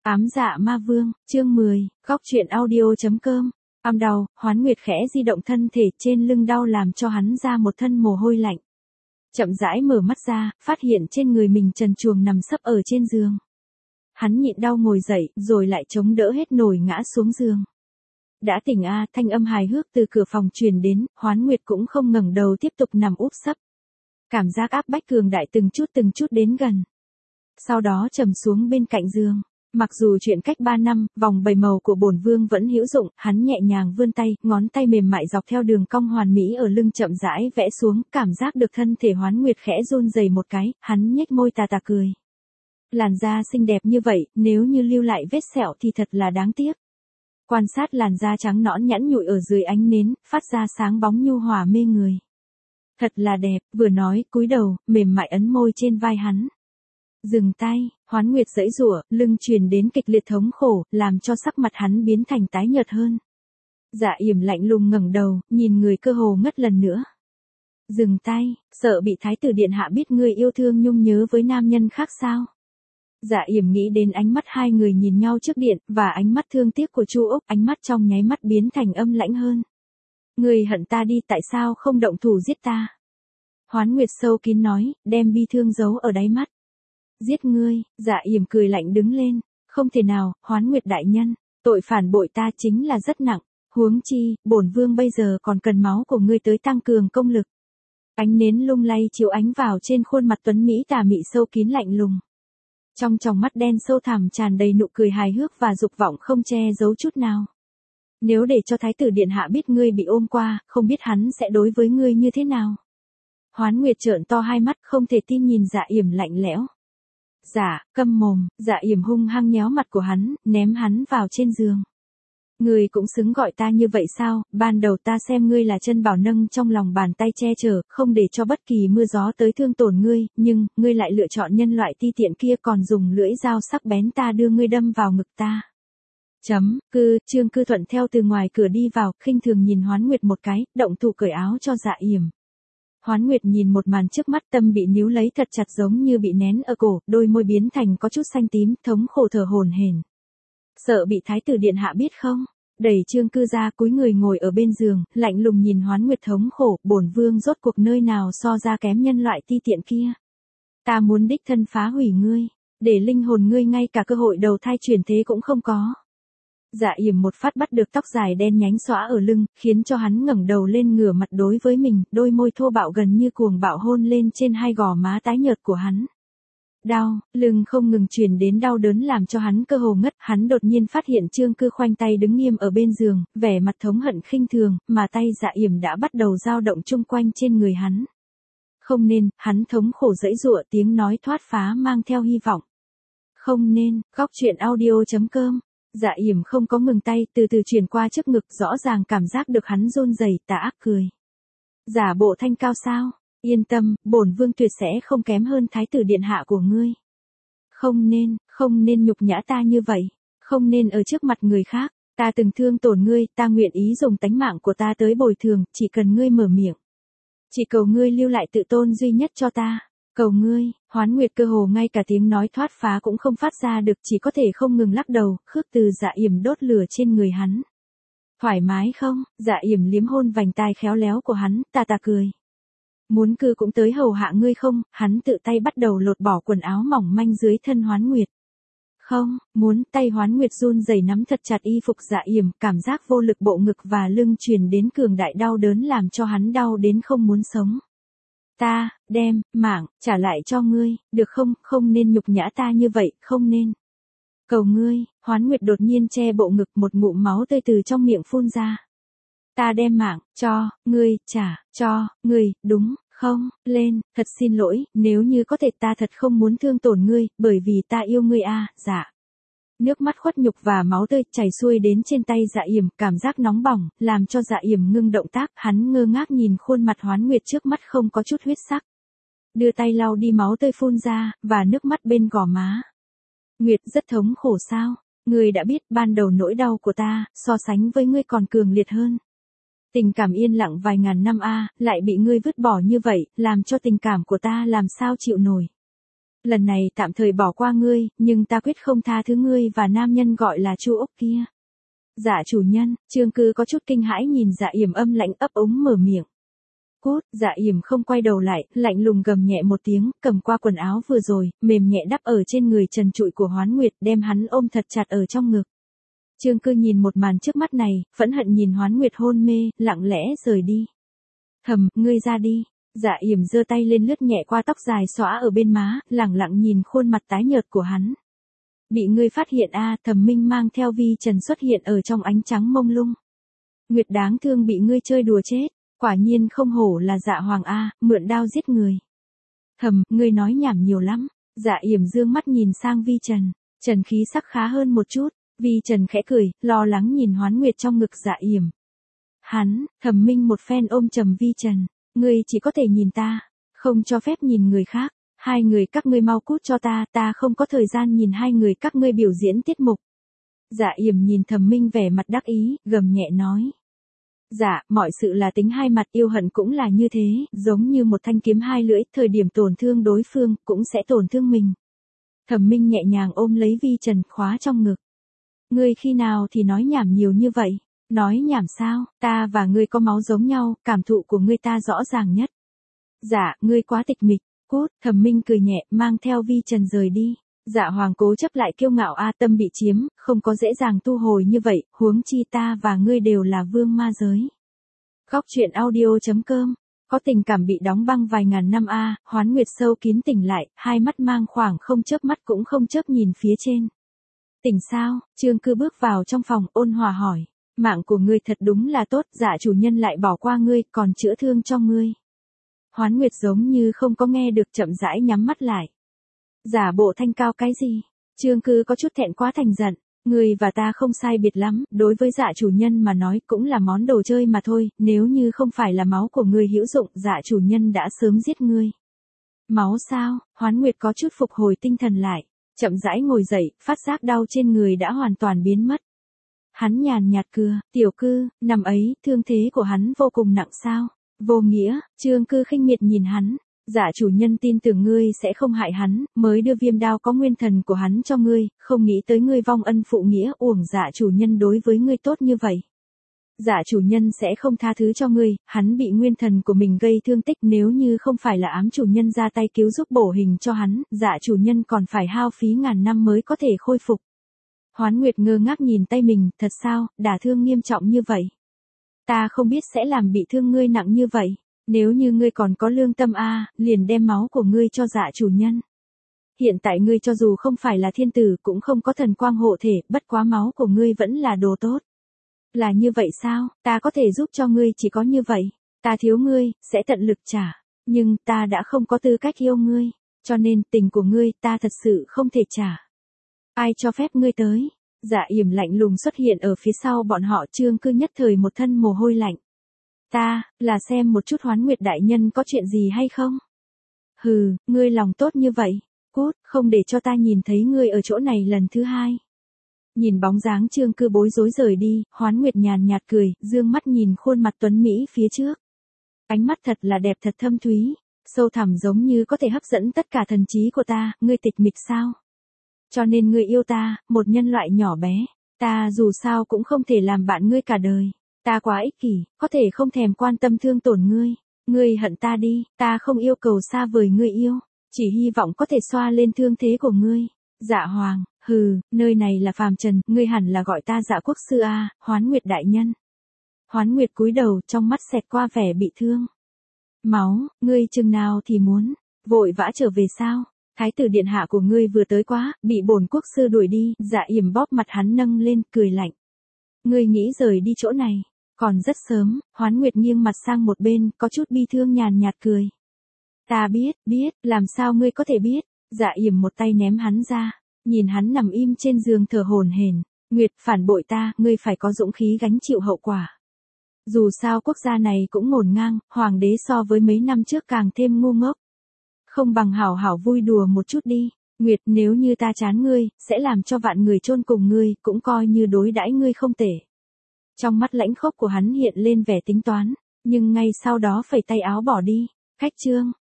Ám dạ ma vương, chương 10, góc truyện audio.com. Am đau, Hoán Nguyệt khẽ di động thân thể trên lưng đau làm cho hắn ra một thân mồ hôi lạnh. Chậm rãi mở mắt ra, phát hiện trên người mình trần truồng nằm sấp ở trên giường. Hắn nhịn đau ngồi dậy, rồi lại chống đỡ hết nổi ngã xuống giường. Đã tỉnh a, thanh âm hài hước từ cửa phòng truyền đến, Hoán Nguyệt cũng không ngẩng đầu tiếp tục nằm úp sấp. Cảm giác áp bách cường đại từng chút đến gần. Sau đó trầm xuống bên cạnh giường. Mặc dù chuyện cách 3 năm, vòng bảy màu của bổn vương vẫn hữu dụng, hắn nhẹ nhàng vươn tay, ngón tay mềm mại dọc theo đường cong hoàn mỹ ở lưng chậm rãi vẽ xuống, cảm giác được thân thể Hoán Nguyệt khẽ run rẩy một cái, hắn nhếch môi tà tà cười. Làn da xinh đẹp như vậy, nếu như lưu lại vết sẹo thì thật là đáng tiếc. Quan sát làn da trắng nõn nhẵn nhụi ở dưới ánh nến, phát ra sáng bóng nhu hòa mê người. Thật là đẹp, vừa nói, cúi đầu, mềm mại ấn môi trên vai hắn. Dừng tay, Hoán Nguyệt giãy giụa, lưng truyền đến kịch liệt thống khổ, làm cho sắc mặt hắn biến thành tái nhợt hơn. Dạ Yểm lạnh lùng ngẩng đầu, nhìn người cơ hồ ngất lần nữa. Dừng tay, sợ bị thái tử điện hạ biết ngươi yêu thương nhung nhớ với nam nhân khác sao? Dạ Yểm nghĩ đến ánh mắt hai người nhìn nhau trước điện, và ánh mắt thương tiếc của Chu Úc, ánh mắt trong nháy mắt biến thành âm lãnh hơn. Ngươi hận ta đi, tại sao không động thủ giết ta? Hoán Nguyệt sâu kín nói, đem bi thương giấu ở đáy mắt. Giết ngươi, Dạ Yểm cười lạnh đứng lên, không thể nào, Hoán Nguyệt đại nhân, tội phản bội ta chính là rất nặng, huống chi, bổn vương bây giờ còn cần máu của ngươi tới tăng cường công lực. Ánh nến lung lay chiếu ánh vào trên khuôn mặt tuấn mỹ tà mị sâu kín lạnh lùng. Trong tròng mắt đen sâu thẳm tràn đầy nụ cười hài hước và dục vọng không che giấu chút nào. Nếu để cho thái tử điện hạ biết ngươi bị ôm qua, không biết hắn sẽ đối với ngươi như thế nào. Hoán Nguyệt trợn to hai mắt không thể tin nhìn Dạ Yểm lạnh lẽo. Dạ, câm mồm, Dạ Yểm hung hăng nhéo mặt của hắn, ném hắn vào trên giường. Ngươi cũng xứng gọi ta như vậy sao, ban đầu ta xem ngươi là chân bảo nâng trong lòng bàn tay che chở, không để cho bất kỳ mưa gió tới thương tổn ngươi, nhưng, ngươi lại lựa chọn nhân loại ti tiện kia còn dùng lưỡi dao sắc bén ta đưa ngươi đâm vào ngực ta. Trương Cư Thuận theo từ ngoài cửa đi vào, khinh thường nhìn Hoán Nguyệt một cái, động thủ cởi áo cho Dạ Yểm. Hoán Nguyệt nhìn một màn trước mắt, tâm bị níu lấy thật chặt giống như bị nén ở cổ, đôi môi biến thành có chút xanh tím, thống khổ thở hổn hển. Sợ bị thái tử điện hạ biết không? Đẩy Trương Cư ra, cúi người ngồi ở bên giường, lạnh lùng nhìn Hoán Nguyệt thống khổ, bổn vương rốt cuộc nơi nào so ra kém nhân loại ti tiện kia. Ta muốn đích thân phá hủy ngươi, để linh hồn ngươi ngay cả cơ hội đầu thai chuyển thế cũng không có. Dạ Yểm một phát bắt được tóc dài đen nhánh xõa ở lưng, khiến cho hắn ngẩng đầu lên ngửa mặt đối với mình, đôi môi thô bạo gần như cuồng bạo hôn lên trên hai gò má tái nhợt của hắn. Đau, lưng không ngừng truyền đến đau đớn làm cho hắn cơ hồ ngất, hắn đột nhiên phát hiện Trương Cư khoanh tay đứng nghiêm ở bên giường, vẻ mặt thống hận khinh thường, mà tay Dạ Yểm đã bắt đầu dao động chung quanh trên người hắn. Không nên, hắn thống khổ giãy giụa, tiếng nói thoát phá mang theo hy vọng. Không nên, góc truyện audio.com. Dạ Yểm không có ngừng tay, từ từ chuyển qua trước ngực, rõ ràng cảm giác được hắn run rẩy, tà ác cười. Giả bộ thanh cao sao? Yên tâm, bổn vương tuyệt sẽ không kém hơn thái tử điện hạ của ngươi. Không nên nhục nhã ta như vậy, không nên ở trước mặt người khác, ta từng thương tổn ngươi, ta nguyện ý dùng tánh mạng của ta tới bồi thường, chỉ cần ngươi mở miệng. Chỉ cầu ngươi lưu lại tự tôn duy nhất cho ta. Cầu ngươi, Hoán Nguyệt cơ hồ ngay cả tiếng nói thoát phá cũng không phát ra được, chỉ có thể không ngừng lắc đầu, khước từ Dạ Yểm đốt lửa trên người hắn. Thoải mái không? Dạ Yểm liếm hôn vành tai khéo léo của hắn, tà tà cười. Muốn cư cũng tới hầu hạ ngươi không? Hắn tự tay bắt đầu lột bỏ quần áo mỏng manh dưới thân Hoán Nguyệt. Không, muốn, tay Hoán Nguyệt run rẩy nắm thật chặt y phục Dạ Yểm, cảm giác vô lực bộ ngực và lưng truyền đến cường đại đau đớn làm cho hắn đau đến không muốn sống. Ta, đem, mạng, trả lại cho ngươi, được không, không nên nhục nhã ta như vậy, không nên. Cầu ngươi, Hoán Nguyệt đột nhiên che bộ ngực, một ngụm máu tươi từ trong miệng phun ra. Ta đem mạng, cho, ngươi, trả, cho, ngươi, đúng, không, lên, thật xin lỗi, nếu như có thể ta thật không muốn thương tổn ngươi, bởi vì ta yêu ngươi a, dạ. Nước mắt khuất nhục và máu tươi chảy xuôi đến trên tay Dạ Yểm, cảm giác nóng bỏng, làm cho Dạ Yểm ngưng động tác, hắn ngơ ngác nhìn khuôn mặt Hoán Nguyệt trước mắt không có chút huyết sắc. Đưa tay lau đi máu tươi phun ra, và nước mắt bên gò má. Nguyệt rất thống khổ sao, ngươi đã biết ban đầu nỗi đau của ta, so sánh với ngươi còn cường liệt hơn. Tình cảm yên lặng vài ngàn năm lại bị ngươi vứt bỏ như vậy, làm cho tình cảm của ta làm sao chịu nổi. Lần này tạm thời bỏ qua ngươi, nhưng ta quyết không tha thứ ngươi và nam nhân gọi là Chu Ốc kia. Dạ chủ nhân, Trương Cư có chút kinh hãi nhìn Dạ Yểm âm lãnh ấp úng mở miệng. Cút, Dạ Yểm không quay đầu lại, lạnh lùng gầm nhẹ một tiếng, cầm qua quần áo vừa rồi, mềm nhẹ đắp ở trên người trần trụi của Hoán Nguyệt, đem hắn ôm thật chặt ở trong ngực. Trương Cư nhìn một màn trước mắt này, phẫn hận nhìn Hoán Nguyệt hôn mê, lặng lẽ rời đi. Thầm, ngươi ra đi. Dạ Yểm giơ tay lên lướt nhẹ qua tóc dài xõa ở bên má, lẳng lặng nhìn khuôn mặt tái nhợt của hắn. Bị ngươi phát hiện a, Thẩm Minh mang theo vi trần xuất hiện ở trong ánh trắng mông lung. Nguyệt đáng thương bị ngươi chơi đùa chết, quả nhiên không hổ là Dạ Hoàng a, mượn đao giết người. Thầm, ngươi nói nhảm nhiều lắm. Dạ Yểm dương mắt nhìn sang vi trần, Trần khí sắc khá hơn một chút, vi trần khẽ cười, lo lắng nhìn Hoán Nguyệt trong ngực Dạ Yểm. Hắn, Thẩm Minh một phen ôm trầm vi trần, ngươi chỉ có thể nhìn ta, không cho phép nhìn người khác. Hai người các ngươi mau cút cho ta không có thời gian nhìn hai người các ngươi biểu diễn tiết mục. Dạ Yểm nhìn Thẩm Minh vẻ mặt đắc ý, gầm nhẹ nói. Dạ, mọi sự là tính hai mặt, yêu hận cũng là như thế, giống như một thanh kiếm hai lưỡi, thời điểm tổn thương đối phương, cũng sẽ tổn thương mình. Thẩm Minh nhẹ nhàng ôm lấy vi trần, khóa trong ngực. Ngươi khi nào thì nói nhảm nhiều như vậy? Nói nhảm sao, ta và ngươi có máu giống nhau, cảm thụ của ngươi ta rõ ràng nhất. Dạ, ngươi quá tịch mịch. Cút, Thẩm Minh cười nhẹ, mang theo vi trần rời đi. Dạ Hoàng cố chấp lại kiêu ngạo a, tâm bị chiếm, không có dễ dàng thu hồi như vậy, huống chi ta và ngươi đều là vương ma giới. Góc truyện audio.com, có tình cảm bị đóng băng vài ngàn năm a, Hoán Nguyệt sâu kín tỉnh lại, hai mắt mang khoảng không chớp mắt cũng không chớp nhìn phía trên. Tỉnh sao? Trương Cư bước vào trong phòng, ôn hòa hỏi. Mạng của ngươi thật đúng là tốt, Dạ chủ nhân lại bỏ qua ngươi, còn chữa thương cho ngươi. Hoán Nguyệt giống như không có nghe được, chậm rãi nhắm mắt lại. Giả bộ thanh cao cái gì? Trương Cư có chút thẹn quá thành giận. Ngươi và ta không sai biệt lắm, đối với Dạ chủ nhân mà nói cũng là món đồ chơi mà thôi, nếu như không phải là máu của ngươi hữu dụng, Dạ chủ nhân đã sớm giết ngươi. Máu sao? Hoán Nguyệt có chút phục hồi tinh thần lại, chậm rãi ngồi dậy, phát giác đau trên người đã hoàn toàn biến mất. Hắn nhàn nhạt cười, Tiểu Cư, năm ấy, thương thế của hắn vô cùng nặng sao? Vô nghĩa, Trương Cư khinh miệt nhìn hắn. Dạ chủ nhân tin tưởng ngươi sẽ không hại hắn, mới đưa viêm đao có nguyên thần của hắn cho ngươi, không nghĩ tới ngươi vong ân phụ nghĩa, uổng dạ chủ nhân đối với ngươi tốt như vậy. Dạ chủ nhân sẽ không tha thứ cho ngươi, hắn bị nguyên thần của mình gây thương tích, nếu như không phải là ám chủ nhân ra tay cứu giúp bổ hình cho hắn, dạ chủ nhân còn phải hao phí ngàn năm mới có thể khôi phục. Hoán Nguyệt ngơ ngác nhìn tay mình, thật sao, đả thương nghiêm trọng như vậy. Ta không biết sẽ làm bị thương ngươi nặng như vậy. Nếu như ngươi còn có lương tâm liền đem máu của ngươi cho dạ chủ nhân. Hiện tại ngươi cho dù không phải là thiên tử cũng không có thần quang hộ thể, bất quá máu của ngươi vẫn là đồ tốt. Là như vậy sao, ta có thể giúp cho ngươi chỉ có như vậy. Ta thiếu ngươi, sẽ tận lực trả. Nhưng ta đã không có tư cách yêu ngươi. Cho nên tình của ngươi ta thật sự không thể trả. Ai cho phép ngươi tới? Dạ Yểm lạnh lùng xuất hiện ở phía sau bọn họ, Trương Cư nhất thời một thân mồ hôi lạnh. Ta, là xem một chút Hoán Nguyệt đại nhân có chuyện gì hay không? Hừ, ngươi lòng tốt như vậy. Cút, không để cho ta nhìn thấy ngươi ở chỗ này lần thứ hai. Nhìn bóng dáng Trương Cư bối rối rời đi, Hoán Nguyệt nhàn nhạt cười, dương mắt nhìn khuôn mặt tuấn Mỹ phía trước. Ánh mắt thật là đẹp, thật thâm thúy, sâu thẳm giống như có thể hấp dẫn tất cả thần trí của ta, ngươi tịch mịch sao? Cho nên ngươi yêu ta, một nhân loại nhỏ bé, ta dù sao cũng không thể làm bạn ngươi cả đời. Ta quá ích kỷ, có thể không thèm quan tâm thương tổn ngươi. Ngươi hận ta đi, ta không yêu cầu xa vời ngươi yêu, chỉ hy vọng có thể xoa lên thương thế của ngươi. Dạ Hoàng, hừ, nơi này là phàm trần, ngươi hẳn là gọi ta Dạ quốc sư a, Hoán Nguyệt đại nhân. Hoán Nguyệt cúi đầu, trong mắt xẹt qua vẻ bị thương. Máu, ngươi chừng nào thì muốn, vội vã trở về sao? Thái tử điện hạ của ngươi vừa tới quá, bị bổn quốc sư đuổi đi, Dạ Yểm bóp mặt hắn nâng lên, cười lạnh. Ngươi nghĩ rời đi chỗ này, còn rất sớm, Hoán Nguyệt nghiêng mặt sang một bên, có chút bi thương nhàn nhạt cười. Ta biết, làm sao ngươi có thể biết? Dạ Yểm một tay ném hắn ra, nhìn hắn nằm im trên giường thở hổn hển. Nguyệt, phản bội ta, ngươi phải có dũng khí gánh chịu hậu quả. Dù sao quốc gia này cũng ngổn ngang, hoàng đế so với mấy năm trước càng thêm ngu ngốc. Không bằng hảo hảo vui đùa một chút đi. Nguyệt, nếu như ta chán ngươi, sẽ làm cho vạn người chôn cùng ngươi, cũng coi như đối đãi ngươi không tệ. Trong mắt lãnh khốc của hắn hiện lên vẻ tính toán, nhưng ngay sau đó phẩy tay áo bỏ đi. Khách trương,